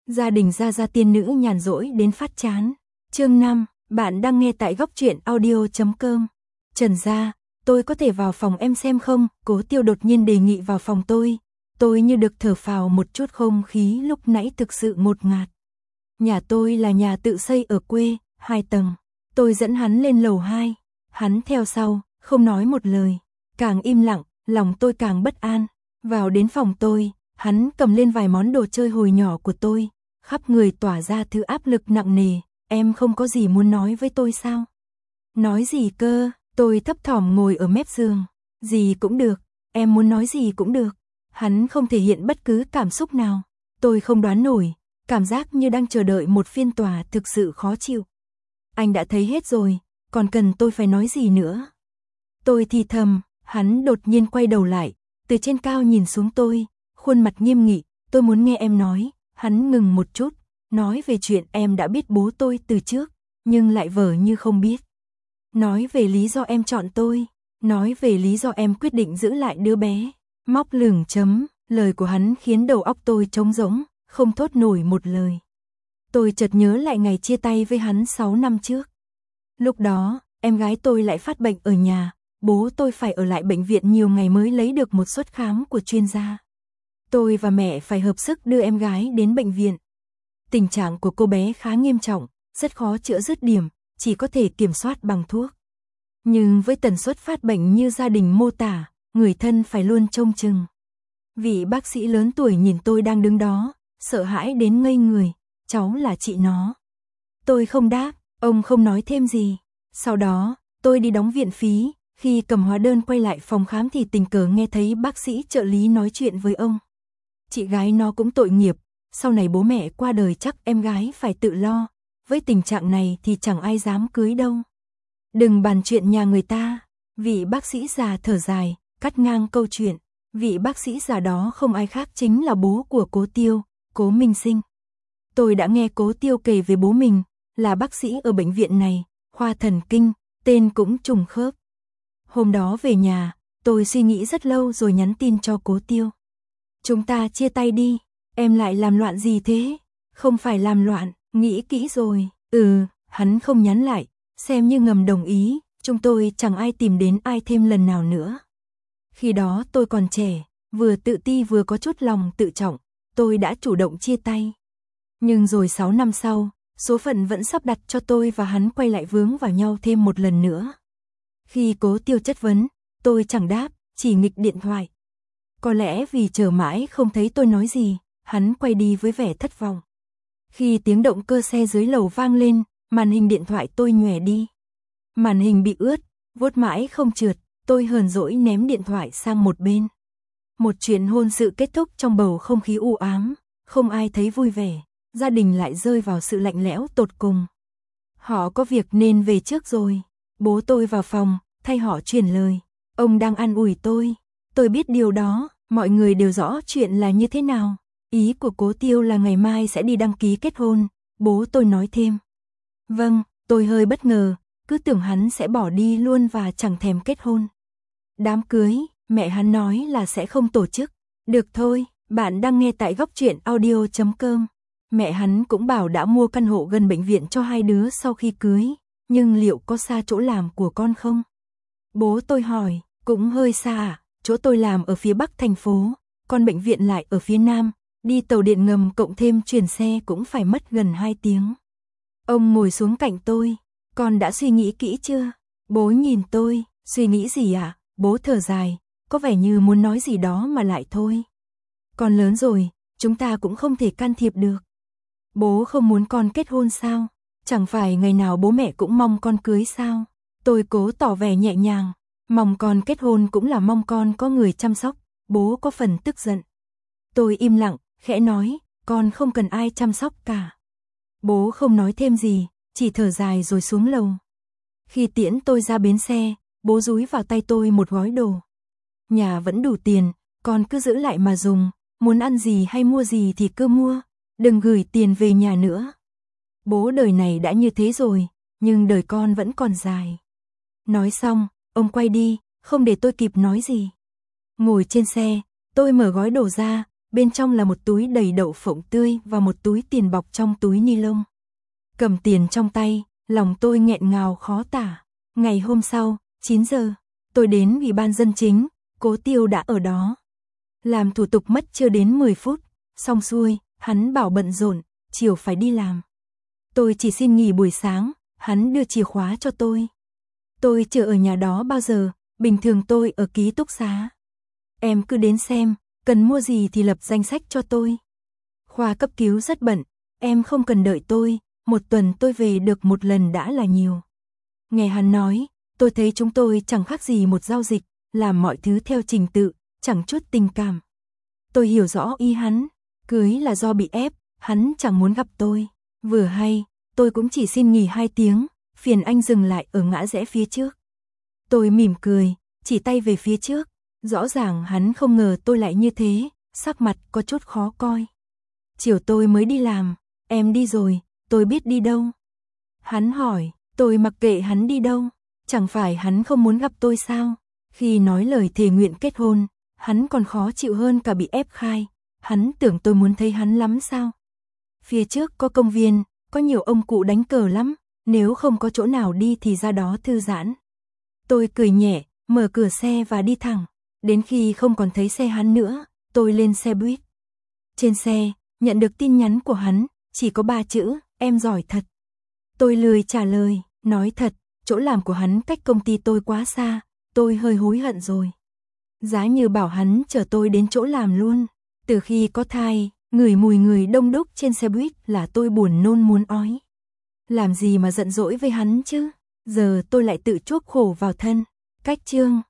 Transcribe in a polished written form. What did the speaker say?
Gia đình Gia tiên nữ nhàn rỗi đến phát chán. Chương 5, bạn đang nghe tại góc truyện audio.com. Trần gia, tôi có thể vào phòng em xem không? Cố Tiêu đột nhiên đề nghị vào phòng tôi. Tôi như được thở phào một chút, không khí lúc nãy thực sự ngột ngạt. Nhà tôi là nhà tự xây ở quê, 2 tầng. Tôi dẫn hắn lên lầu 2. Hắn theo sau, không nói một lời. Càng im lặng, lòng tôi càng bất an. Vào đến phòng tôi, hắn cầm lên vài món đồ chơi hồi nhỏ của tôi. Khắp người tỏa ra thứ áp lực nặng nề. Em không có gì muốn nói với tôi sao? Nói gì cơ? Tôi thấp thỏm ngồi ở mép giường. Gì cũng được, em muốn nói gì cũng được. Hắn không thể hiện bất cứ cảm xúc nào. Tôi không đoán nổi, cảm giác như đang chờ đợi một phiên tòa thực sự khó chịu. Anh đã thấy hết rồi, còn cần tôi phải nói gì nữa? Tôi thì thầm, hắn đột nhiên quay đầu lại, từ trên cao nhìn xuống tôi, khuôn mặt nghiêm nghị, tôi muốn nghe em nói. Hắn ngừng một chút, nói về chuyện em đã biết bố tôi từ trước, nhưng lại vờ như không biết. Nói về lý do em chọn tôi, nói về lý do em quyết định giữ lại đứa bé. Móc lửng chấm, lời của hắn khiến đầu óc tôi trống rỗng, không thốt nổi một lời. Tôi chợt nhớ lại ngày chia tay với hắn 6 năm trước. Lúc đó, em gái tôi lại phát bệnh ở nhà, bố tôi phải ở lại bệnh viện nhiều ngày mới lấy được một suất khám của chuyên gia. Tôi và mẹ phải hợp sức đưa em gái đến bệnh viện. Tình trạng của cô bé khá nghiêm trọng, rất khó chữa dứt điểm, chỉ có thể kiểm soát bằng thuốc. Nhưng với tần suất phát bệnh như gia đình mô tả, người thân phải luôn trông chừng. Vị bác sĩ lớn tuổi nhìn tôi đang đứng đó, sợ hãi đến ngây người, cháu là chị nó. Tôi không đáp, ông không nói thêm gì. Sau đó, tôi đi đóng viện phí, khi cầm hóa đơn quay lại phòng khám thì tình cờ nghe thấy bác sĩ trợ lý nói chuyện với ông. Chị gái nó cũng tội nghiệp, sau này bố mẹ qua đời chắc em gái phải tự lo, với tình trạng này thì chẳng ai dám cưới đâu. Đừng bàn chuyện nhà người ta, vị bác sĩ già thở dài, cắt ngang câu chuyện. Vị bác sĩ già đó không ai khác chính là bố của Cố Tiêu, Cố Minh Sinh. Tôi đã nghe Cố Tiêu kể về bố mình, là bác sĩ ở bệnh viện này, khoa thần kinh, tên cũng trùng khớp. Hôm đó về nhà, tôi suy nghĩ rất lâu rồi nhắn tin cho Cố Tiêu. Chúng ta chia tay đi, em lại làm loạn gì thế? Không phải làm loạn, nghĩ kỹ rồi. Hắn không nhắn lại, xem như ngầm đồng ý, chúng tôi chẳng ai tìm đến ai thêm lần nào nữa. Khi đó tôi còn trẻ, vừa tự ti vừa có chút lòng tự trọng, tôi đã chủ động chia tay. Nhưng rồi 6 năm sau, số phận vẫn sắp đặt cho tôi và hắn quay lại vướng vào nhau thêm một lần nữa. Khi Cố Tiêu chất vấn, tôi chẳng đáp, chỉ nghịch điện thoại. Có lẽ vì chờ mãi không thấy tôi nói gì, hắn quay đi với vẻ thất vọng. Khi tiếng động cơ xe dưới lầu vang lên, màn hình điện thoại tôi nhòe đi. Màn hình bị ướt, vuốt mãi không trượt, tôi hờn dỗi ném điện thoại sang một bên. Một chuyện hôn sự kết thúc trong bầu không khí u ám, không ai thấy vui vẻ, gia đình lại rơi vào sự lạnh lẽo tột cùng. Họ có việc nên về trước rồi. Bố tôi vào phòng, thay họ truyền lời. Ông đang an ủi tôi. Tôi biết điều đó, mọi người đều rõ chuyện là như thế nào. Ý của Cố Tiêu là ngày mai sẽ đi đăng ký kết hôn, bố tôi nói thêm. Vâng, tôi hơi bất ngờ, cứ tưởng hắn sẽ bỏ đi luôn và chẳng thèm kết hôn. Đám cưới, mẹ hắn nói là sẽ không tổ chức. Được thôi, bạn đang nghe tại góc truyện audio.com. Mẹ hắn cũng bảo đã mua căn hộ gần bệnh viện cho hai đứa sau khi cưới, nhưng liệu có xa chỗ làm của con không? Bố tôi hỏi, cũng hơi xa à, chỗ tôi làm ở phía bắc thành phố, còn bệnh viện lại ở phía nam, đi tàu điện ngầm cộng thêm chuyển xe cũng phải mất gần 2 tiếng. Ông ngồi xuống cạnh tôi, con đã suy nghĩ kỹ chưa? Bố nhìn tôi, suy nghĩ gì ạ? Bố thở dài, có vẻ như muốn nói gì đó mà lại thôi. Con lớn rồi, chúng ta cũng không thể can thiệp được. Bố không muốn con kết hôn sao? Chẳng phải ngày nào bố mẹ cũng mong con cưới sao? Tôi cố tỏ vẻ nhẹ nhàng, mong con kết hôn cũng là mong con có người chăm sóc. Bố có phần tức giận. Tôi im lặng, khẽ nói, con không cần ai chăm sóc cả. Bố không nói thêm gì, chỉ thở dài rồi xuống lầu. Khi tiễn tôi ra bến xe, bố dúi vào tay tôi một gói đồ. Nhà vẫn đủ tiền, con cứ giữ lại mà dùng, muốn ăn gì hay mua gì thì cứ mua, đừng gửi tiền về nhà nữa. Bố đời này đã như thế rồi, nhưng đời con vẫn còn dài. Nói xong, ông quay đi, không để tôi kịp nói gì. Ngồi trên xe, tôi mở gói đồ ra, bên trong là một túi đầy đậu phộng tươi và một túi tiền bọc trong túi ni lông. Cầm tiền trong tay, lòng tôi nghẹn ngào khó tả. Ngày hôm sau, 9 giờ, tôi đến Ủy ban dân chính, Cố Tiêu đã ở đó. Làm thủ tục mất chưa đến 10 phút, xong xuôi, hắn bảo bận rộn, chiều phải đi làm. Tôi chỉ xin nghỉ buổi sáng, hắn đưa chìa khóa cho tôi. Tôi chưa ở nhà đó bao giờ, bình thường tôi ở ký túc xá. Em cứ đến xem, cần mua gì thì lập danh sách cho tôi. Khoa cấp cứu rất bận, em không cần đợi tôi, một tuần tôi về được một lần đã là nhiều. Nghe hắn nói, tôi thấy chúng tôi chẳng khác gì một giao dịch, làm mọi thứ theo trình tự, chẳng chút tình cảm. Tôi hiểu rõ ý hắn, cưới là do bị ép, hắn chẳng muốn gặp tôi. Vừa hay, tôi cũng chỉ xin nghỉ 2 tiếng, phiền anh dừng lại ở ngã rẽ phía trước. Tôi mỉm cười, chỉ tay về phía trước, rõ ràng hắn không ngờ tôi lại như thế, sắc mặt có chút khó coi. Chiều tôi mới đi làm, em đi rồi, tôi biết đi đâu. Hắn hỏi, tôi mặc kệ hắn đi đâu, chẳng phải hắn không muốn gặp tôi sao? Khi nói lời thề nguyện kết hôn, hắn còn khó chịu hơn cả bị ép khai, hắn tưởng tôi muốn thấy hắn lắm sao? Phía trước có công viên, có nhiều ông cụ đánh cờ lắm, nếu không có chỗ nào đi thì ra đó thư giãn. Tôi cười nhẹ, mở cửa xe và đi thẳng, đến khi không còn thấy xe hắn nữa, tôi lên xe buýt. Trên xe, nhận được tin nhắn của hắn, chỉ có 3 chữ, em giỏi thật. Tôi lười trả lời, nói thật, chỗ làm của hắn cách công ty tôi quá xa, tôi hơi hối hận rồi. Giá như bảo hắn chở tôi đến chỗ làm luôn, từ khi có thai, ngửi mùi người đông đúc trên xe buýt là tôi buồn nôn muốn ói. Làm gì mà giận dỗi với hắn chứ, giờ tôi lại tự chuốc khổ vào thân. Cách chương